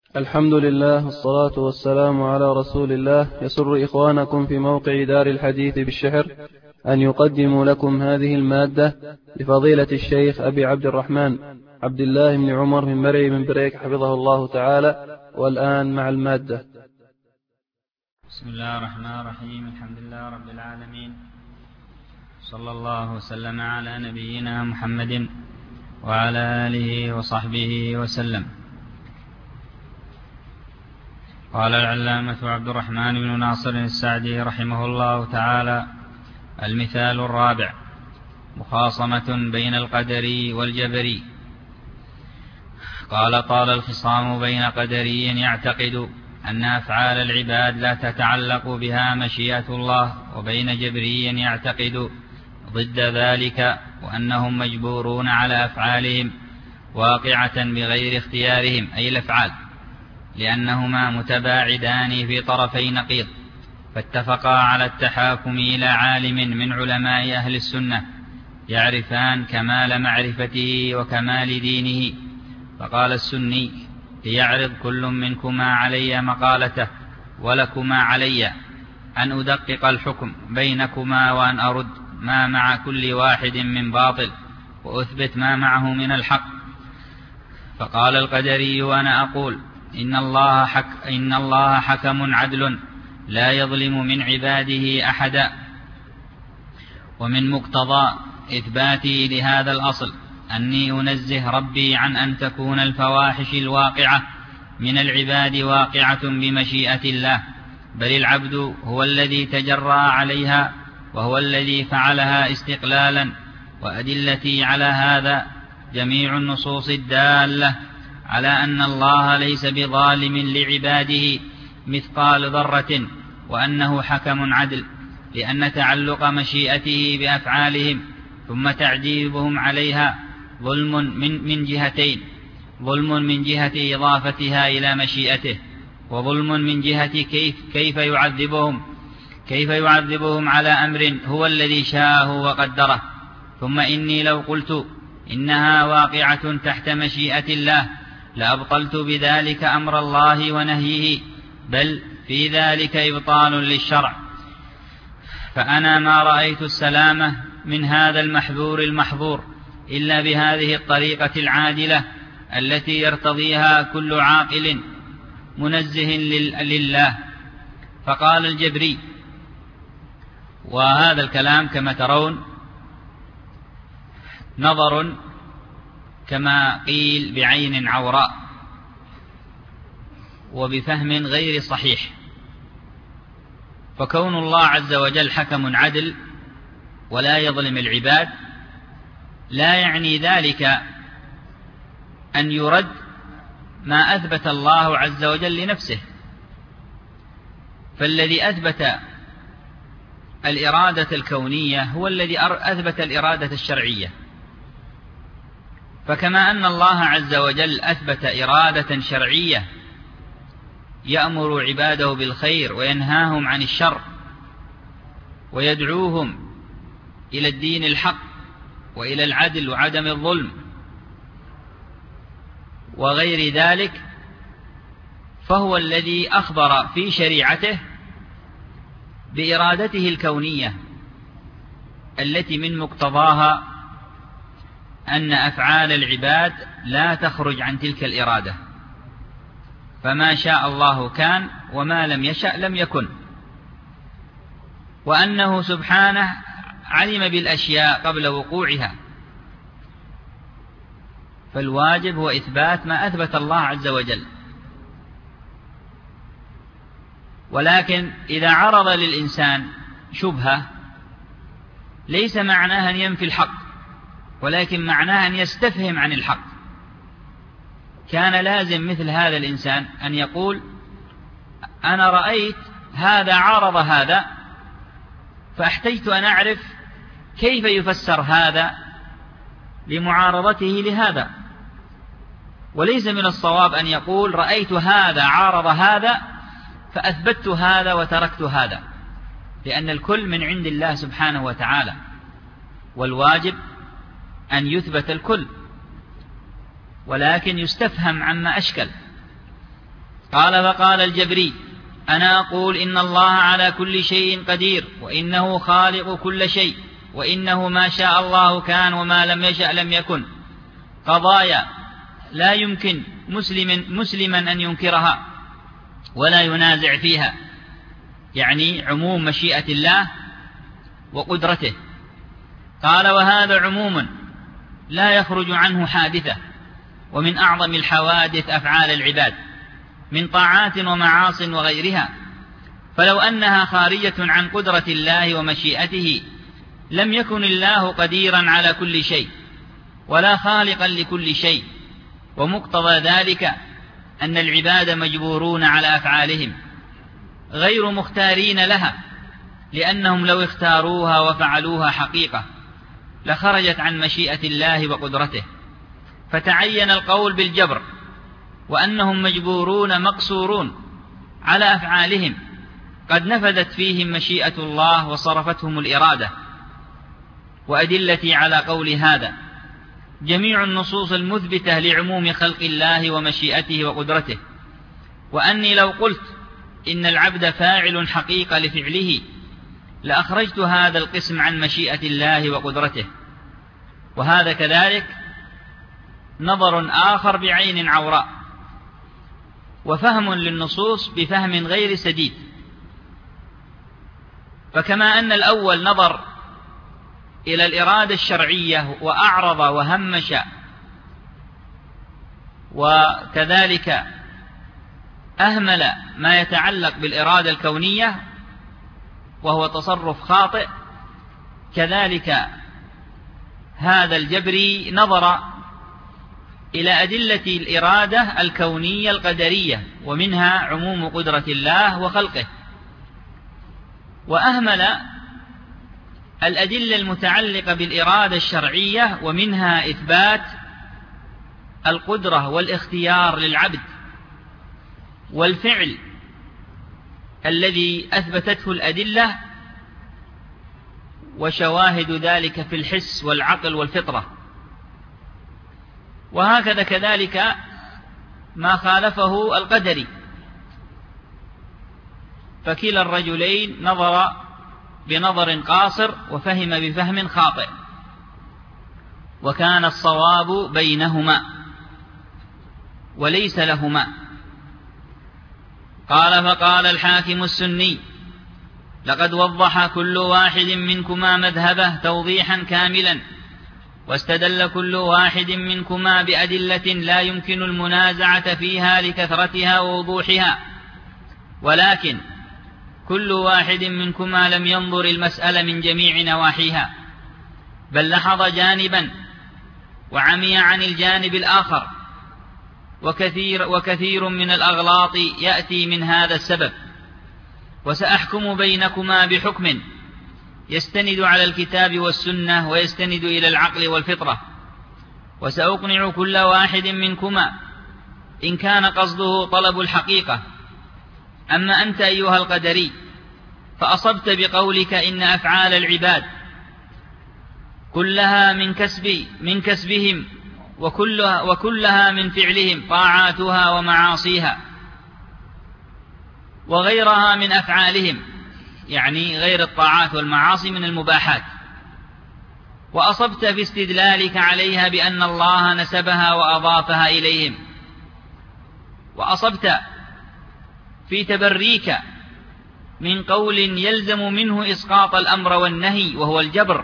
الحمد لله والصلاة والسلام على رسول الله. يسر إخوانكم في موقع دار الحديث بالشحر أن يقدموا لكم هذه المادة لفضيلة الشيخ أبي عبد الرحمن عبد الله بن عمر من مرعي من بريك حفظه الله تعالى. والآن مع المادة. بسم الله الرحمن الرحيم. الحمد لله رب العالمين، صلى الله وسلم على نبينا محمد وعلى آله وصحبه وسلم. قال العلامة عبد الرحمن بن ناصر السعدي رحمه الله تعالى: المثال الرابع: مخاصمة بين القدري والجبري. قال: طال الخصام بين قدري يعتقد أن أفعال العباد لا تتعلق بها مشيئة الله، وبين جبري يعتقد ضد ذلك، وأنهم مجبورون على أفعالهم واقعة بغير اختيارهم، أي الأفعال، لأنهما متباعدان في طرفي نقيض، فاتفقا على التحاكم إلى عالم من علماء أهل السنة يعرفان كمال معرفته وكمال دينه. فقال السني: ليعرض كل منكما علي مقالته، ولكما علي أن أدقق الحكم بينكما، وأن أرد ما مع كل واحد من باطل، وأثبت ما معه من الحق. فقال القدري: وأنا أقول إن الله حكم عدل لا يظلم من عباده أحدا. ومن مقتضى إثباتي لهذا الأصل أني أنزه ربي عن أن تكون الفواحش الواقعة من العباد واقعة بمشيئة الله، بل العبد هو الذي تجرى عليها، وهو الذي فعلها استقلالا. وأدلتي على هذا جميع النصوص الدالة على أن الله ليس بظالم لعباده مثقال ذرة، وأنه حكم عدل، لأن تعلق مشيئته بأفعالهم ثم تعجيبهم عليها ظلم من جهتين: ظلم من جهة إضافتها إلى مشيئته، وظلم من جهة كيف يعذبهم على أمر هو الذي شاءه وقدره. ثم إني لو قلت إنها واقعة تحت مشيئة الله لأبطلت بذلك أمر الله ونهيه، بل في ذلك إبطال للشرع. فأنا ما رأيت السلامة من هذا المحذور المحظور إلا بهذه الطريقة العادلة التي يرتضيها كل عاقل منزه لله. فقال الجبري، وهذا الكلام كما ترون نظر كما قيل بعين عوراء وبفهم غير صحيح. فكون الله عز وجل حكم عدل ولا يظلم العباد لا يعني ذلك أن يرد ما أثبت الله عز وجل لنفسه. فالذي أثبت الإرادة الكونية هو الذي أثبت الإرادة الشرعية. فكما أن الله عز وجل أثبت إرادة شرعية يأمر عباده بالخير وينهاهم عن الشر ويدعوهم إلى الدين الحق وإلى العدل وعدم الظلم وغير ذلك، فهو الذي أخبر في شريعته بإرادته الكونية التي من مقتضاها أن أفعال العباد لا تخرج عن تلك الإرادة، فما شاء الله كان وما لم يشأ لم يكن، وأنه سبحانه علم بالأشياء قبل وقوعها. فالواجب هو إثبات ما أثبت الله عز وجل. ولكن إذا عرض للإنسان شبهة ليس معناها أن ينفي الحق، ولكن معناها أن يستفهم عن الحق. كان لازم مثل هذا الإنسان أن يقول: أنا رأيت هذا عارض هذا، فاحتجت أن أعرف كيف يفسر هذا لمعارضته لهذا. وليس من الصواب أن يقول: رأيت هذا عارض هذا فأثبتت هذا وتركت هذا، لأن الكل من عند الله سبحانه وتعالى، والواجب أن يثبت الكل، ولكن يستفهم عما أشكل. قال فقال الجبري: أنا أقول إن الله على كل شيء قدير، وإنه خالق كل شيء، وإنه ما شاء الله كان وما لم يشأ لم يكن، قضايا لا يمكن مسلما أن ينكرها ولا ينازع فيها، يعني عموم مشيئة الله وقدرته. قال: وهذا عموم لا يخرج عنه حادثة، ومن أعظم الحوادث أفعال العباد من طاعات ومعاص وغيرها، فلو أنها خارجة عن قدرة الله ومشيئته لم يكن الله قديرا على كل شيء ولا خالقا لكل شيء، ومقتضى ذلك أن العباد مجبورون على أفعالهم غير مختارين لها، لأنهم لو اختاروها وفعلوها حقيقة لخرجت عن مشيئة الله وقدرته، فتعين القول بالجبر، وأنهم مجبورون مقصورون على أفعالهم قد نفذت فيهم مشيئة الله وصرفتهم الإرادة. وأدلتي على قول هذا جميع النصوص المثبتة لعموم خلق الله ومشيئته وقدرته، وأني لو قلت إن العبد فاعل حقيقة لفعله لأخرجت هذا القسم عن مشيئة الله وقدرته. وهذا كذلك نظر آخر بعين عوراء، وفهم للنصوص بفهم غير سديد. فكما أن الأول نظر إلى الإرادة الشرعية وأعرض وهمش، وكذلك أهمل ما يتعلق بالإرادة الكونية وهو تصرف خاطئ، كذلك هذا الجبري نظر إلى أدلة الإرادة الكونية القدرية، ومنها عموم قدرة الله وخلقه، وأهمل الأدلة المتعلقة بالإرادة الشرعية، ومنها إثبات القدرة والاختيار للعبد والفعل الذي أثبتته الأدلة وشواهد ذلك في الحس والعقل والفطرة. وهكذا كذلك ما خالفه القدري، فكلا الرجلين نظر بنظر قاصر وفهم بفهم خاطئ، وكان الصواب بينهما وليس لهما. قال: فقال الحاكم السني: لقد وضح كل واحد منكما مذهبه توضيحا كاملا، واستدل كل واحد منكما بأدلة لا يمكن المنازعة فيها لكثرتها ووضوحها، ولكن كل واحد منكما لم ينظر المسألة من جميع نواحيها، بل لحظ جانبا وعمي عن الجانب الآخر، وكثير من الأغلاط يأتي من هذا السبب. وسأحكم بينكما بحكم يستند على الكتاب والسنة ويستند إلى العقل والفطرة، وسأقنع كل واحد منكما إن كان قصده طلب الحقيقة. أما أنت أيها القدري فأصبت بقولك إن أفعال العباد كلها من كسبهم، وكلها من فعلهم طاعاتها ومعاصيها، وغيرها من أفعالهم، يعني غير الطاعات والمعاصي من المباحات. وأصبت في استدلالك عليها بأن الله نسبها وأضافها إليهم، وأصبت في تبريك من قول يلزم منه إسقاط الأمر والنهي وهو الجبر،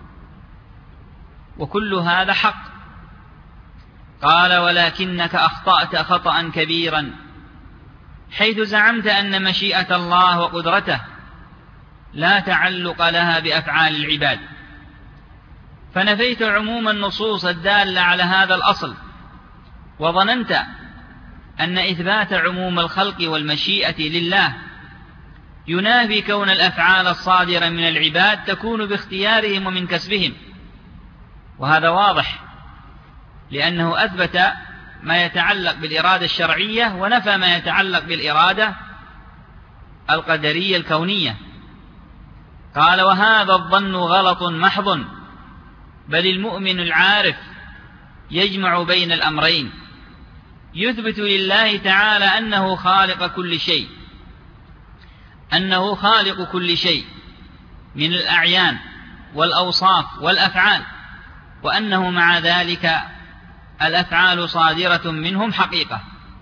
وكل هذا حق. قال: ولكنك أخطأت خطأ كبيرا حيث زعمت أن مشيئة الله وقدرته لا تعلق لها بأفعال العباد، فنفيت عموم النصوص الدالة على هذا الأصل، وظننت أن إثبات عموم الخلق والمشيئة لله ينافي كون الأفعال الصادرة من العباد تكون باختيارهم ومن كسبهم. وهذا واضح، لأنه أثبت ما يتعلق بالإرادة الشرعية ونفى ما يتعلق بالإرادة القدرية الكونية. قال: وهذا الظن غلط محض، بل المؤمن العارف يجمع بين الأمرين، يثبت لله تعالى أنه خالق كل شيء، أنه خالق كل شيء من الأعيان والأوصاف والأفعال، وأنه مع ذلك الأفعال صادرة منهم حقيقة،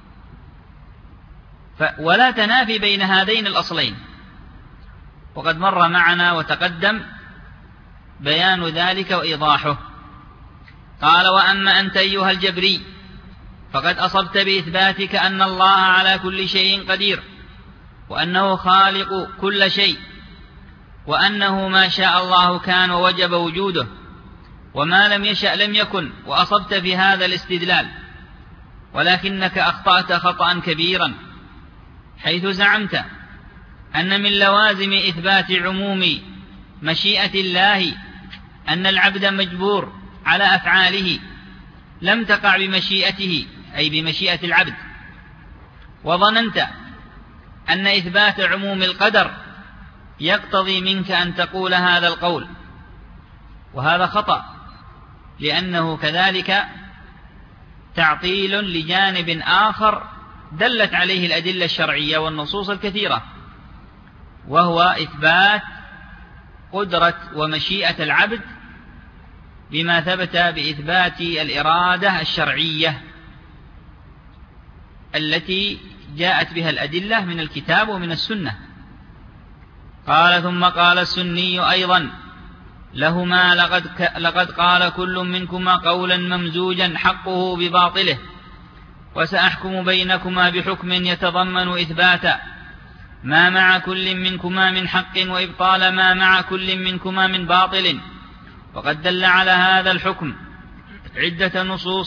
ولا تنافي بين هذين الأصلين، وقد مر معنا وتقدم بيان ذلك وإيضاحه. قال: وأما أنت أيها الجبري فقد أصبت بإثباتك أن الله على كل شيء قدير، وأنه خالق كل شيء، وأنه ما شاء الله كان ووجب وجوده، وما لم يشأ لم يكن، وأصبت في هذا الاستدلال، ولكنك أخطأت خطأ كبيرا حيث زعمت أن من لوازم إثبات عموم مشيئة الله أن العبد مجبور على أفعاله لم تقع بمشيئته، أي بمشيئة العبد، وظننت أن إثبات عموم القدر يقتضي منك أن تقول هذا القول، وهذا خطأ، لأنه كذلك تعطيل لجانب آخر دلت عليه الأدلة الشرعية والنصوص الكثيرة، وهو إثبات قدرة ومشيئة العبد بما ثبت بإثبات الإرادة الشرعية التي جاءت بها الأدلة من الكتاب ومن السنة. قال: ثم قال السني أيضا: لهما لقد قال كل منكما قولا ممزوجا حقه بباطله، وسأحكم بينكما بحكم يتضمن إثبات ما مع كل منكما من حق وإبطال ما مع كل منكما من باطل، وقد دل على هذا الحكم عدة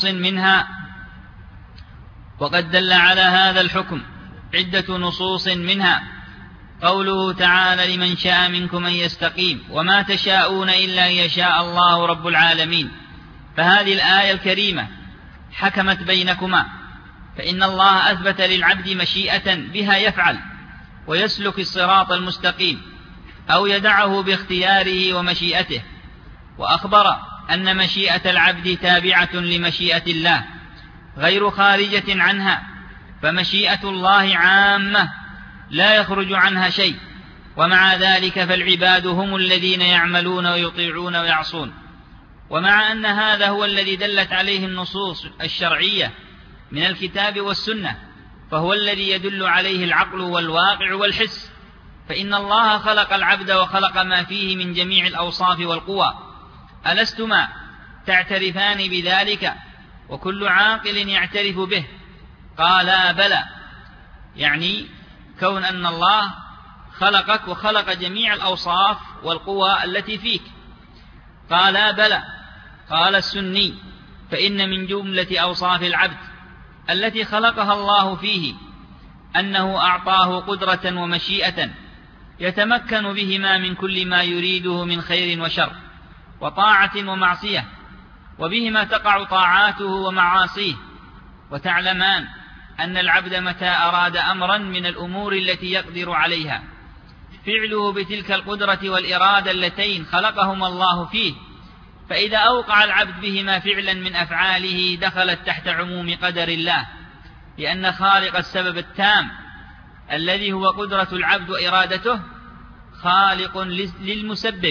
نصوص منها قوله تعالى: لمن شاء منكم أن يستقيم، وما تشاءون إلا أن يشاء الله رب العالمين. فهذه الآية الكريمة حكمت بينكما، فإن الله أثبت للعبد مشيئة بها يفعل ويسلك الصراط المستقيم، أو يدعه باختياره ومشيئته، وأخبر أن مشيئة العبد تابعة لمشيئة الله غير خارجة عنها، فمشيئة الله عامة لا يخرج عنها شيء، ومع ذلك فالعباد هم الذين يعملون ويطيعون ويعصون. ومع أن هذا هو الذي دلت عليه النصوص الشرعية من الكتاب والسنة، فهو الذي يدل عليه العقل والواقع والحس، فإن الله خلق العبد وخلق ما فيه من جميع الأوصاف والقوى. ألستما تعترفان بذلك وكل عاقل يعترف به؟ قالا: بلى، يعني كون أن الله خلقك وخلق جميع الأوصاف والقوى التي فيك. قالا: بلى. قال السني: فإن من جملة أوصاف العبد التي خلقها الله فيه أنه أعطاه قدرة ومشيئة يتمكن بهما من كل ما يريده من خير وشر وطاعة ومعصية، وبهما تقع طاعاته ومعاصيه. وتعلمان أن العبد متى أراد أمرا من الأمور التي يقدر عليها فعله بتلك القدرة والإرادة اللتين خلقهما الله فيه، فإذا أوقع العبد بهما فعلا من أفعاله دخلت تحت عموم قدر الله، لأن خالق السبب التام الذي هو قدرة العبد وإرادته خالق للمسبب،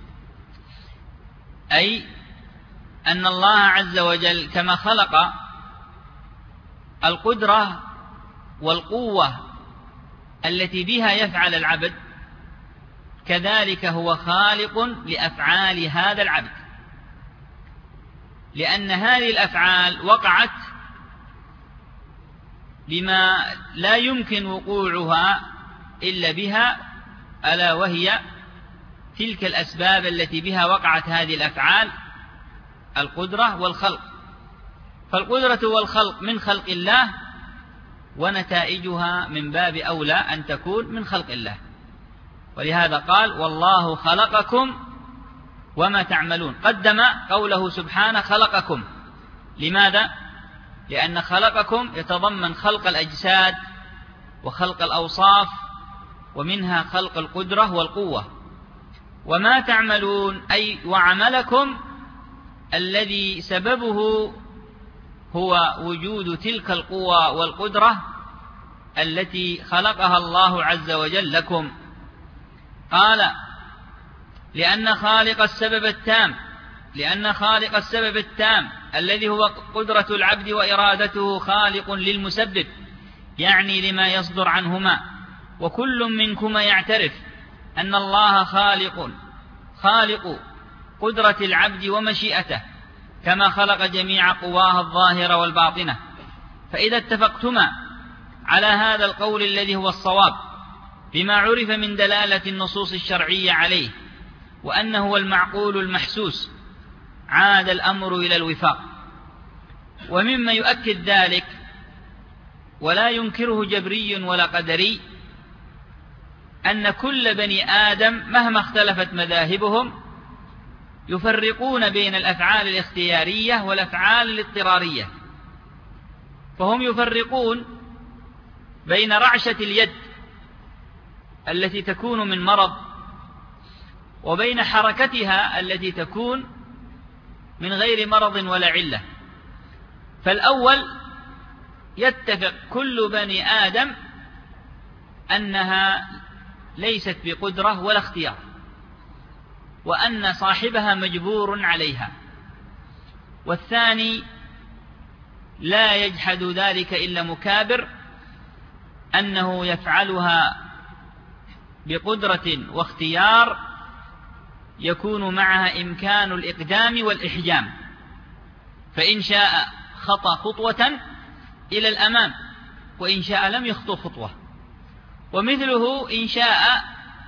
أي أن الله عز وجل كما خلق القدرة والقوة التي بها يفعل العبد، كذلك هو خالق لأفعال هذا العبد، لأن هذه الأفعال وقعت بما لا يمكن وقوعها إلا بها، ألا وهي تلك الأسباب التي بها وقعت هذه الأفعال: القدرة والخلق. فالقدرة والخلق من خلق الله، ونتائجها من باب أولى أن تكون من خلق الله، ولهذا قال: والله خلقكم وما تعملون. قدم قوله سبحانه خلقكم. لماذا؟ لأن خلقكم يتضمن خلق الأجساد وخلق الأوصاف، ومنها خلق القدرة والقوة. وما تعملون أي وعملكم الذي سببه هو وجود تلك القوى والقدرة التي خلقها الله عز وجل لكم. قال: لأن خالق السبب التام الذي هو قدرة العبد وإرادته خالق للمسبب، يعني لما يصدر عنهما، وكل منكما يعترف أن الله خالق قدرة العبد ومشيئته، كما خلق جميع قواه الظاهرة والباطنة. فإذا اتفقتما على هذا القول الذي هو الصواب بما عرف من دلالة النصوص الشرعية عليه، وأنه هو المعقول المحسوس، عاد الأمر إلى الوفاق. ومما يؤكد ذلك ولا ينكره جبري ولا قدري أن كل بني آدم مهما اختلفت مذاهبهم يفرقون بين الأفعال الاختيارية والأفعال الاضطرارية. فهم يفرقون بين رعشة اليد التي تكون من مرض وبين حركتها التي تكون من غير مرض ولا علة. فالأول يتفق كل بني آدم أنها ليست بقدرة ولا اختيار، وأن صاحبها مجبور عليها. والثاني لا يجحد ذلك إلا مكابر، أنه يفعلها بقدرة واختيار يكون معها إمكان الإقدام والإحجام، فإن شاء خطى خطوة إلى الأمام، وإن شاء لم يخطو خطوة. ومثله إن شاء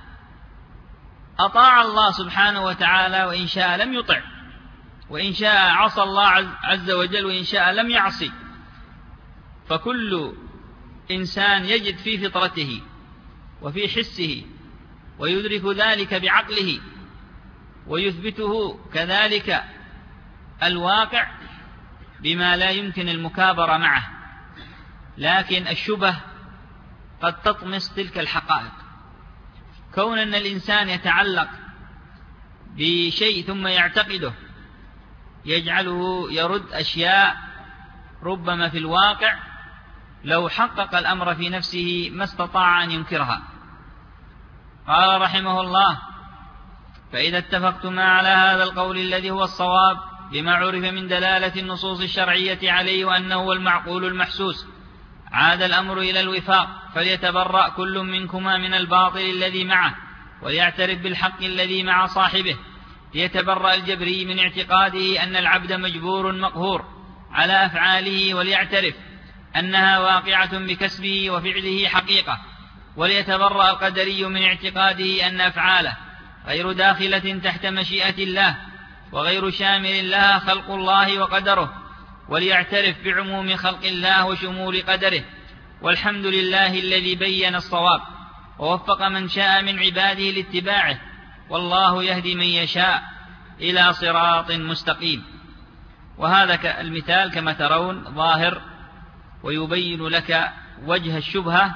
أطاع الله سبحانه وتعالى، وإن شاء لم يطع، وإن شاء عصى الله عز وجل، وإن شاء لم يعصي. فكل إنسان يجد في فطرته وفي حسه ويدرك ذلك بعقله ويثبته كذلك الواقع بما لا يمكن المكابرة معه. لكن الشبه قد تطمس تلك الحقائق. كون أن الإنسان يتعلق بشيء ثم يعتقده يجعله يرد أشياء ربما في الواقع لو حقق الأمر في نفسه ما استطاع أن ينكرها. قال رحمه الله: فإذا اتفقتما على هذا القول الذي هو الصواب بما عرف من دلالة النصوص الشرعية عليه، وأنه هو المعقول المحسوس، عاد الأمر إلى الوفاق. فليتبرأ كل منكما من الباطل الذي معه، وليعترف بالحق الذي مع صاحبه. ليتبرأ الجبري من اعتقاده أن العبد مجبور مقهور على أفعاله، وليعترف أنها واقعة بكسبه وفعله حقيقة. وليتبرأ القدري من اعتقاده أن أفعاله غير داخلة تحت مشيئة الله، وغير شامل لها خلق الله وقدره. وليعترف بعموم خلق الله وشمول قدره. والحمد لله الذي بين الصواب ووفق من شاء من عباده لاتباعه، والله يهدي من يشاء إلى صراط مستقيم. وهذا المثال كما ترون ظاهر، ويبين لك وجه الشبهة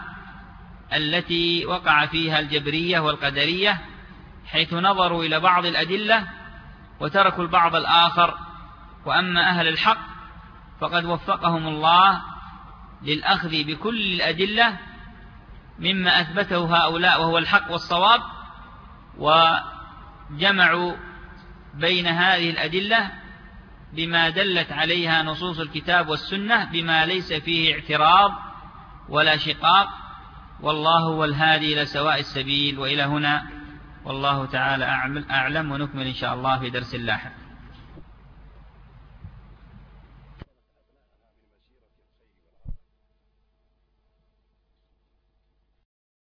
التي وقع فيها الجبرية والقدرية، حيث نظروا إلى بعض الأدلة وتركوا البعض الآخر. وأما أهل الحق فقد وفقهم الله للأخذ بكل الأدلة مما أثبته هؤلاء وهو الحق والصواب، وجمعوا بين هذه الأدلة بما دلت عليها نصوص الكتاب والسنة بما ليس فيه اعتراض ولا شقاق. والله هو الهادي إلى سواء السبيل. وإلى هنا والله تعالى أعلم، ونكمل إن شاء الله في درس لاحق.